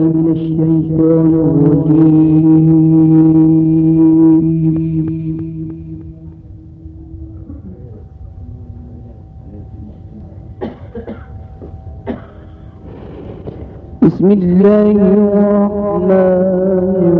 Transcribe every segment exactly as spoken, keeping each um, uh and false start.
من الشيطان الرجيم. بسم الله الرحمن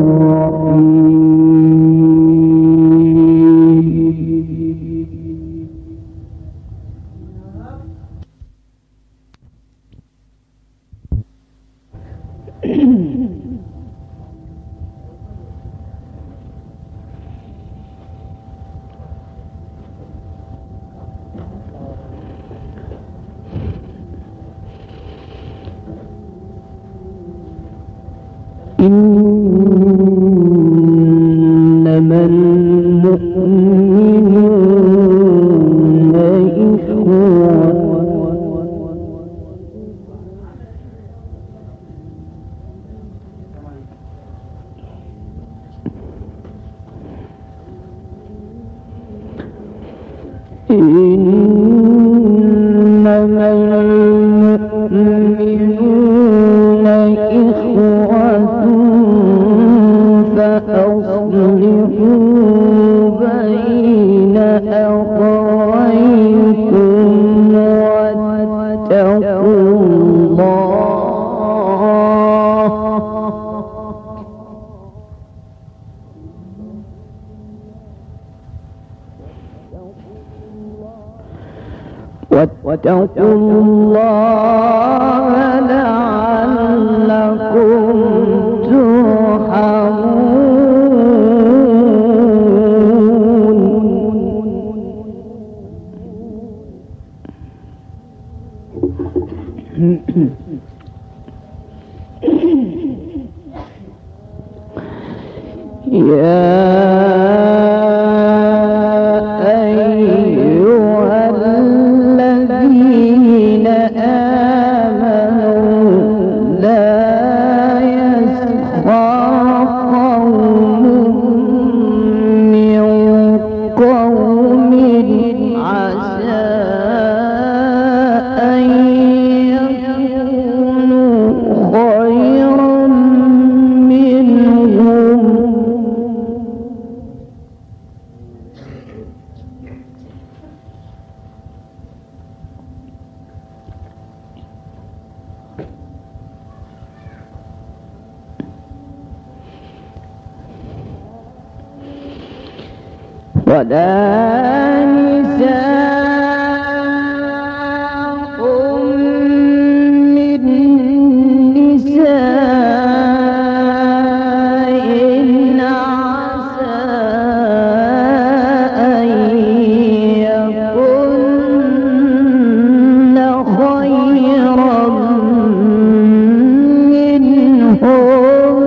إنما المؤمنون إخوة إنما المؤمنون إخوة فأصلحوا بين أخويكم واتقوا الله واتقوا الله لعلكم ترحمون. يا أيها الذين آمنوا لا يسخر قوم من قوم عسى أن يكونوا خيرا منهم ولا نساء من نساء عسى أن يكن خيرا منهم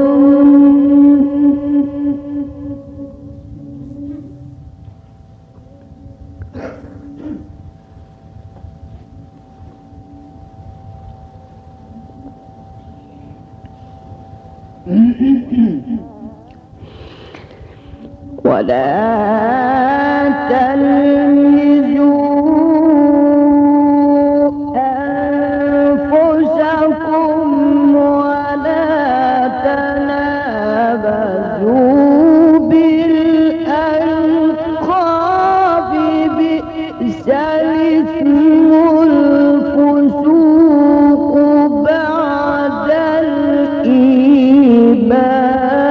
ولا تلمزوا أنفسكم ولا تنابزوا بالألقاب بئس الاسم الفسوق بعد الإيمان.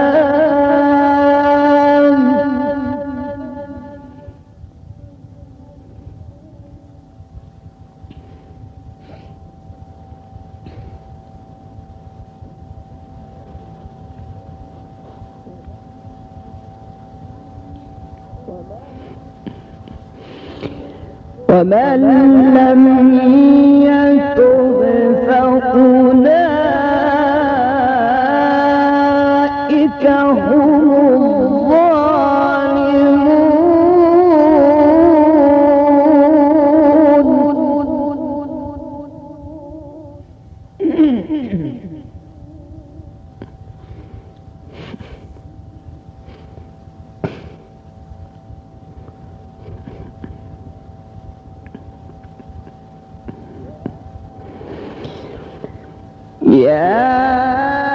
ومن لم يتب فأولئك هم الظالمون. يا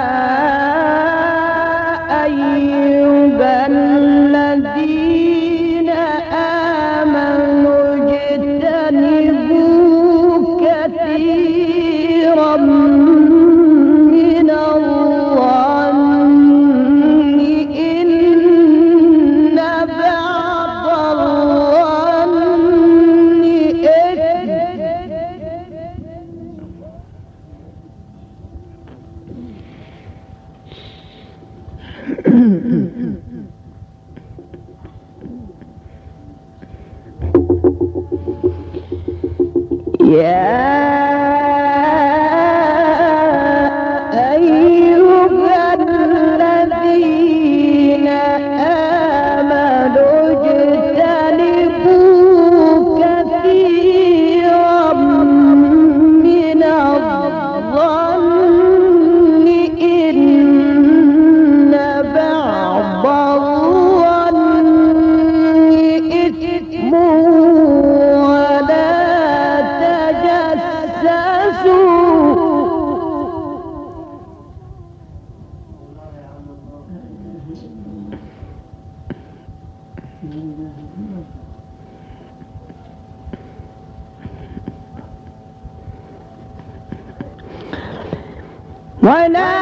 ولا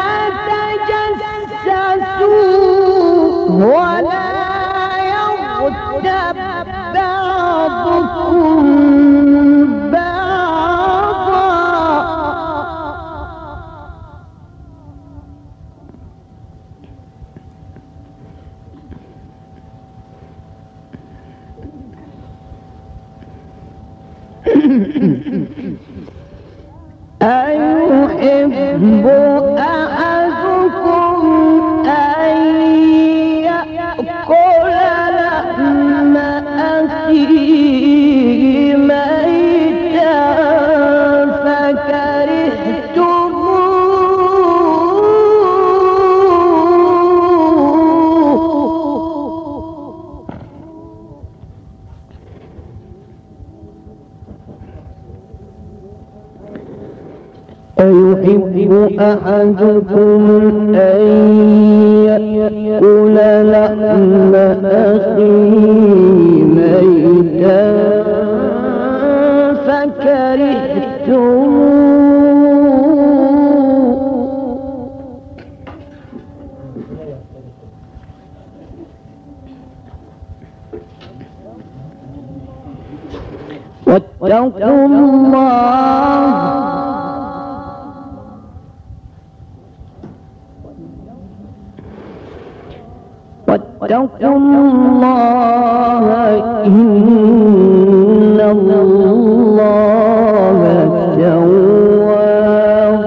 تجسسوا ولا يغتب بعضكم بعضا أيحب أحدكم أن يأكل لحم أخيه ميتا فكرهتموه أيحب أحدكم أن يأكل لحم أخيه ميتا فكرهتموه واتقوا الله واتقوا الله إن الله تواب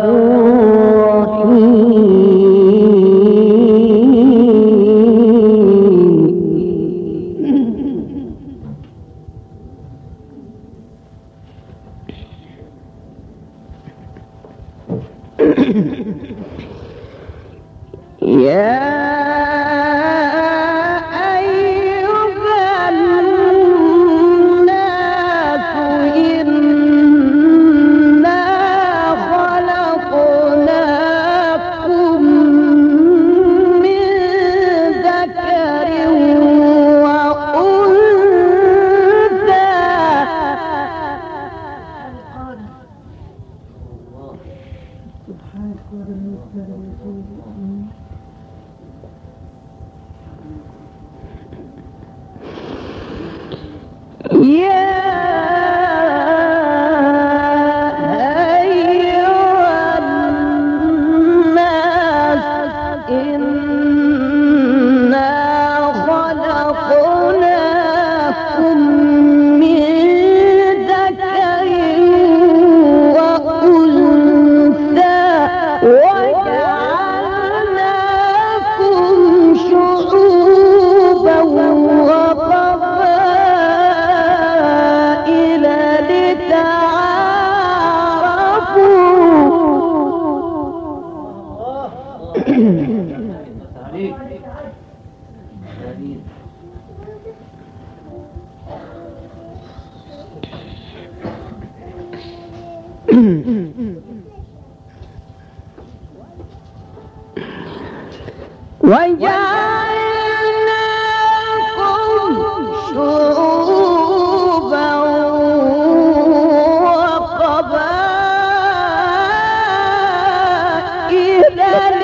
رحيم. يا وجعلناكم شعوبا وقبائل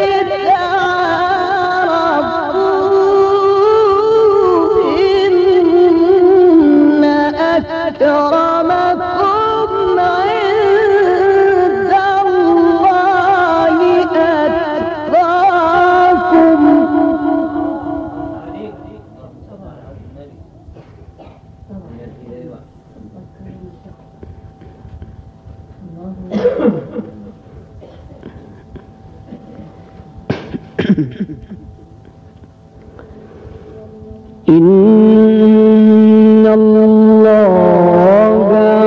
لتعارفوا إن أكرمكم عند إن الله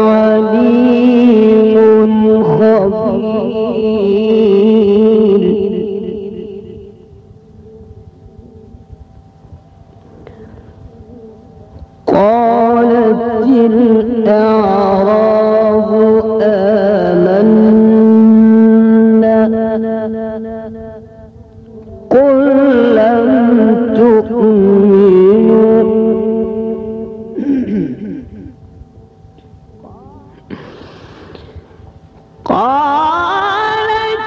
عليم خبير. قالت الأعراب آمنا قل لم تؤمنوا قالت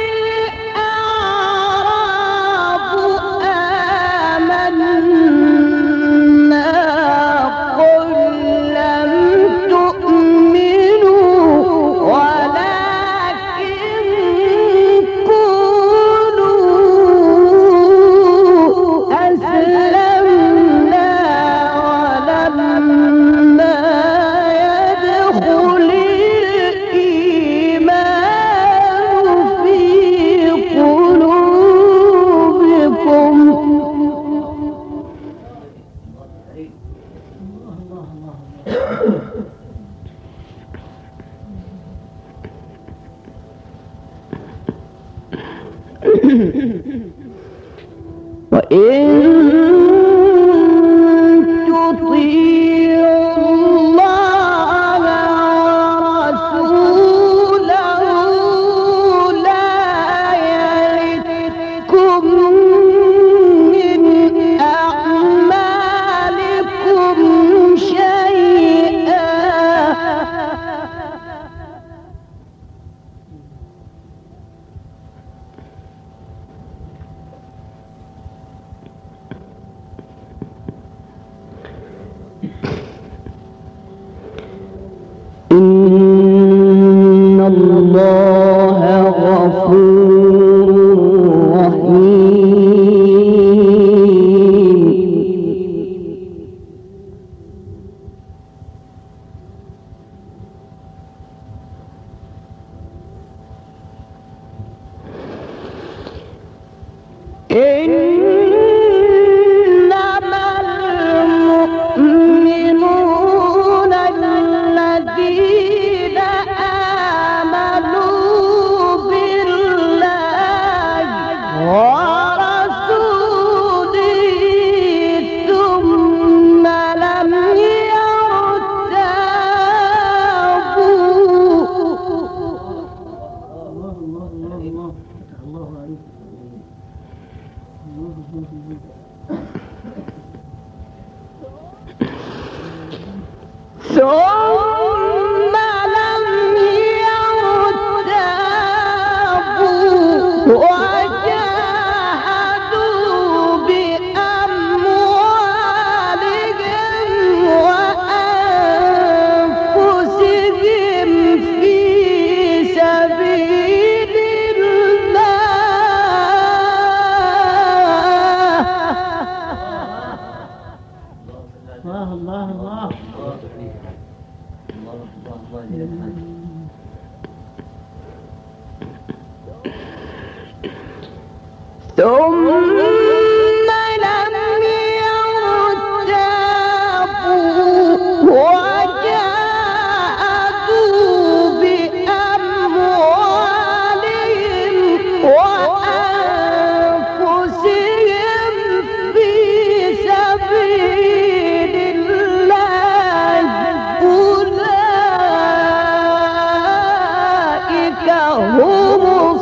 الأعراب آمنا قل لم تؤمنوا ولكن قولوا أسلمنا ولما يدخل الإيمان في قلوبكم. وإن تطيعوا الله ورسوله لا يلدكم من أعمالكم شيئا إن الله غفور رحيم. إنما المؤمنون الذين آمنوا بالله ورسوله ثم لم ثم لم يرتابوا وجاهدوا بأموالهم وأنفسهم في سبيل الله. الله الله ثم لم يرتابوا وجاهدوا بأموالهم وأنفسهم في سبيل الله أولئك هم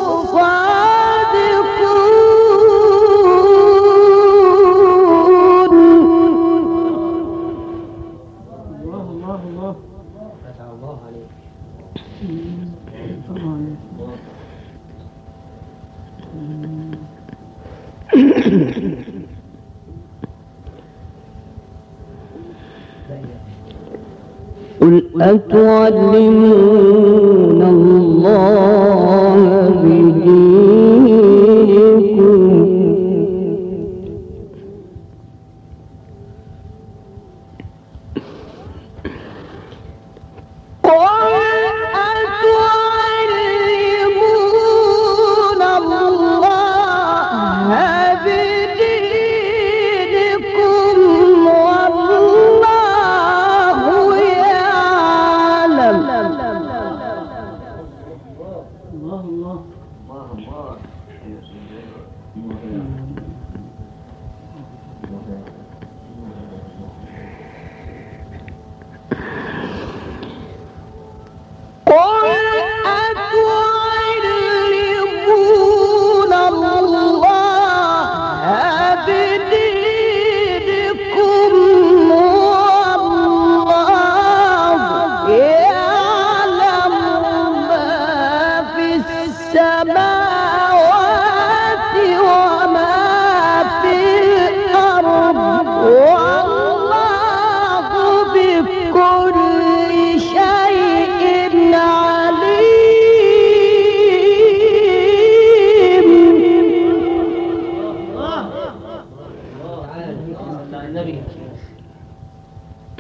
الصادقون. الله عليك. قل أتعلمون الله بدينكم أتعلمون الله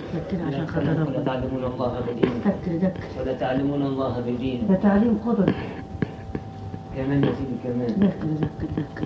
ذكر عشان خاطر ربنا. تعلمون الله بدين. ذكر ذكر. ولا تعلمون الله بدين. ده تعليم قدر. كمان يا سيدي كمان. ذكر ذكر ذكر.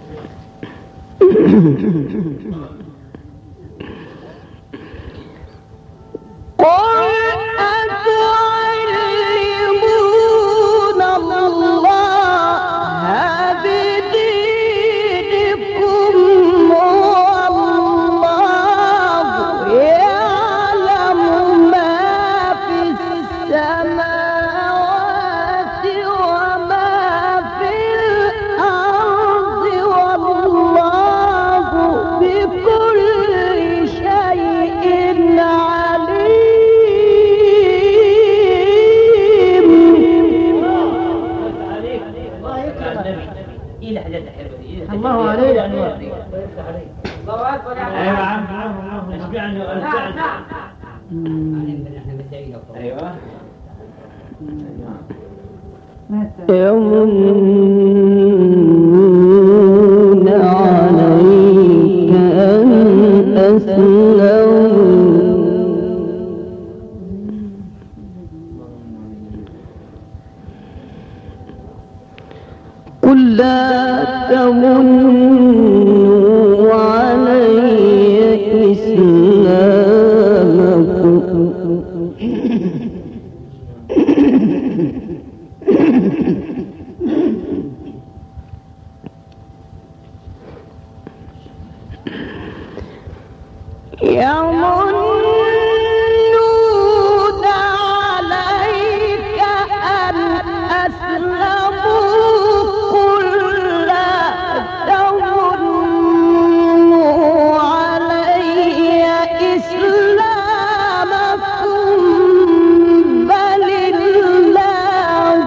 الله عليك. الله أكبر. أيوة عم عم اشبعني وأرجعني. أيوة. يمنون عليك أن أسلموا قل لا تمنوا علي إسلامكم يمنون عليك أن أسلموا قل لا تمنوا علي إسلامكم بل الله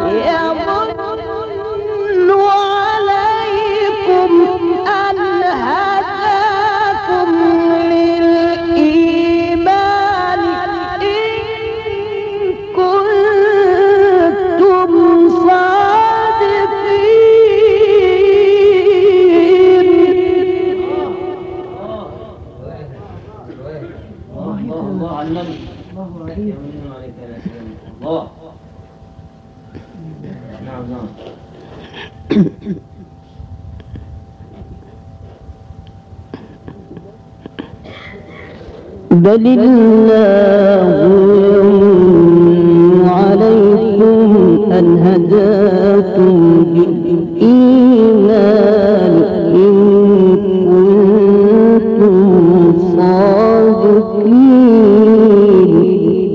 يمن عليكم أن هداكم للإيمان إن كنتم صادقين. الله على النبي. الله عليك. يمنون عليك يا سلام. الله. نعم نعم. بل الله يمن عليكم أن هداكم للإيمان إن كنتم صادقين.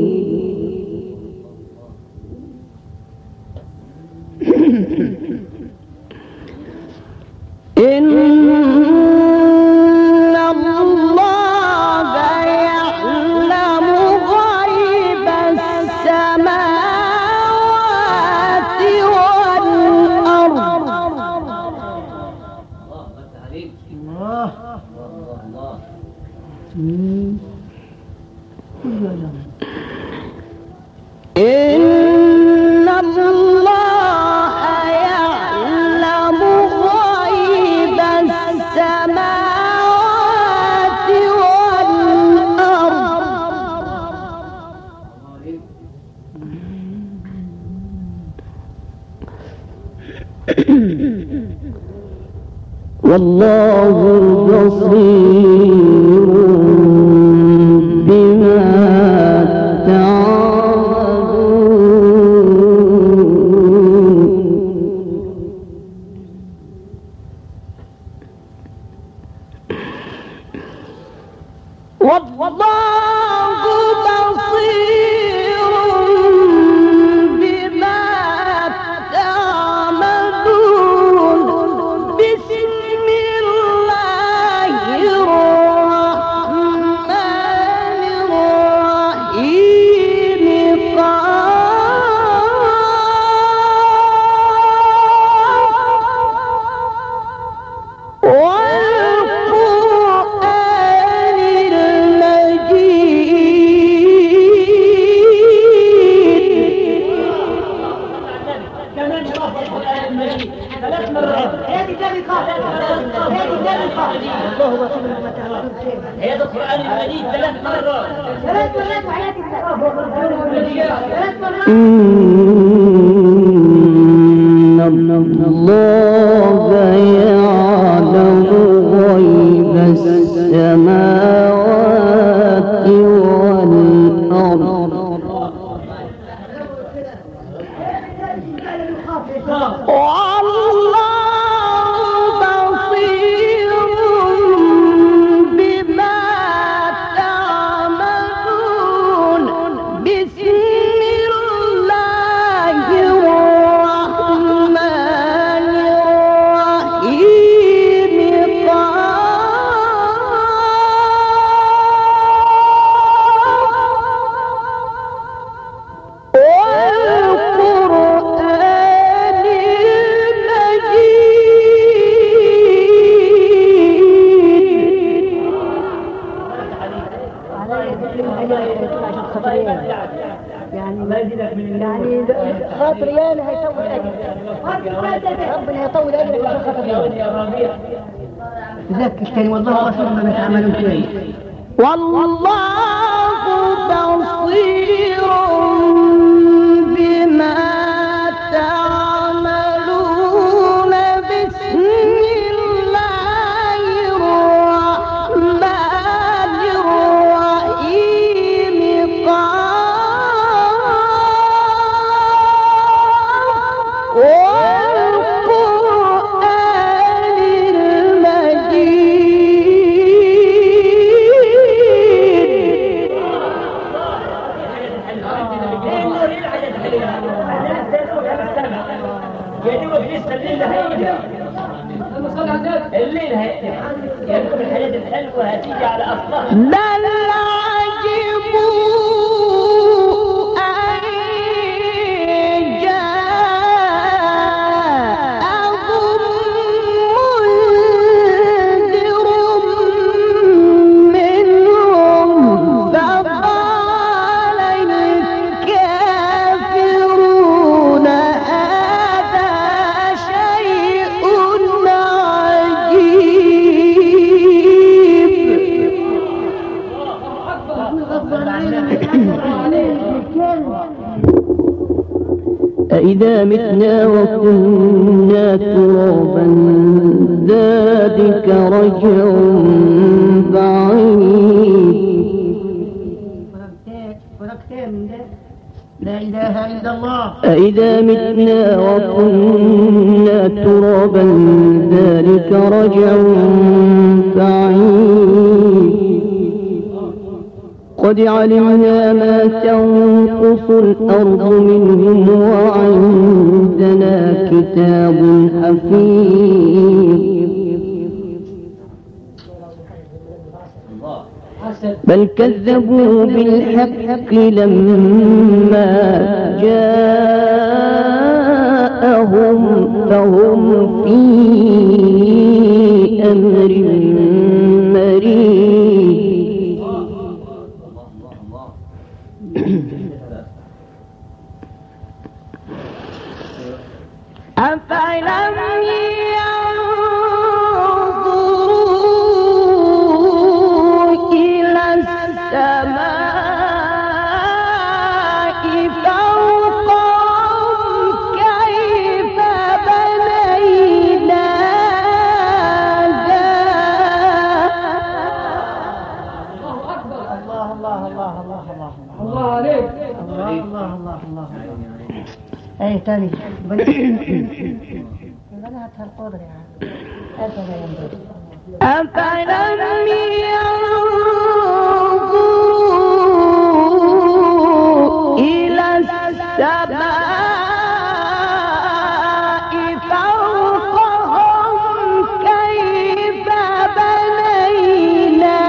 إن الله يعلم غيب السماوات والأرض. الله بس عليك. الله. الله الله. إن الله يعلم غيب السماوات والأرض. والله بصير بما تعملون. والله بصير بما تعملون. بسم الله الرحمن على المجيد ثلاث مرات. ثلاث مرات وحياتي ثلاث مرات. إن الله يعلم غيب السماوات والأرض والله بصير بما تعملون. بسم الله الرحمن الرحيم. يعني خاطر يانا هيطول اجرك، ربنا يطول اجرك عشان خاطر يانا. ذكر تاني والله رسول ما تعملوا تاني. والله بصير بما تعملون. بسم الله الرحمن الرحيم. والقرآن المجيد. الليل هيئتها يكون الحاجات الحلوة هتيجي على أصلها. بل عجبوا أن جاءهم منذر منهم فقال الكافرون هذا شيء أإذا متنا وكنا ترابا ذلك رجع بعيد. لا إله إلا الله. أإذا متنا وكنا ترابا ذلك رجع بعيد. قد علمنا ما تنقص الأرض منهم وعندنا كتاب حفيظ. بل كذبوا بالحق لما جاءهم فهم في أمر مريض. أفلم ينظروا إلى السماء فوقهم كيف بنيناها. الله الله الله الله الله الله عليك. الله الله الله الله. ايه تاني بناتها القدر يعني أفلا ينظر. أفلم ينظروا إلى السماء فوقهم كيف بنيناها.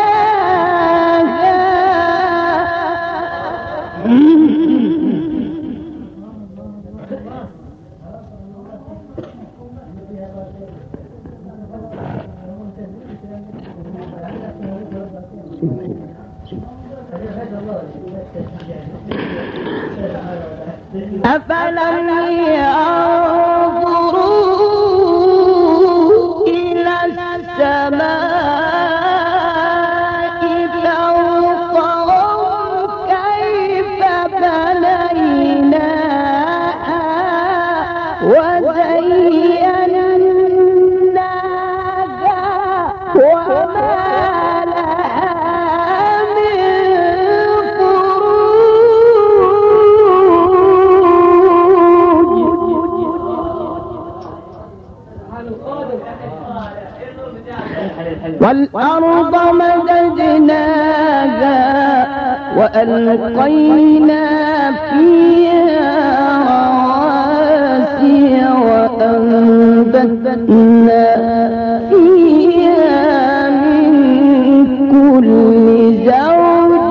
أفلم ينظروا إلى السماء والأرض مددناها وألقينا فيها رواسي وأنبتنا فيها من كل زوج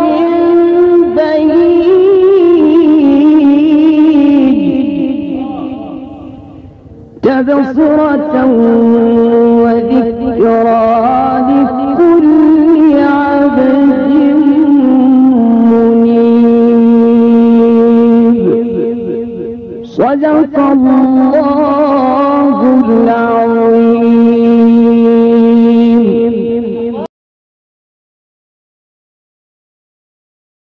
بهيج تبصرة وذكرى لكل عبد منيب. صدق الله العظيم.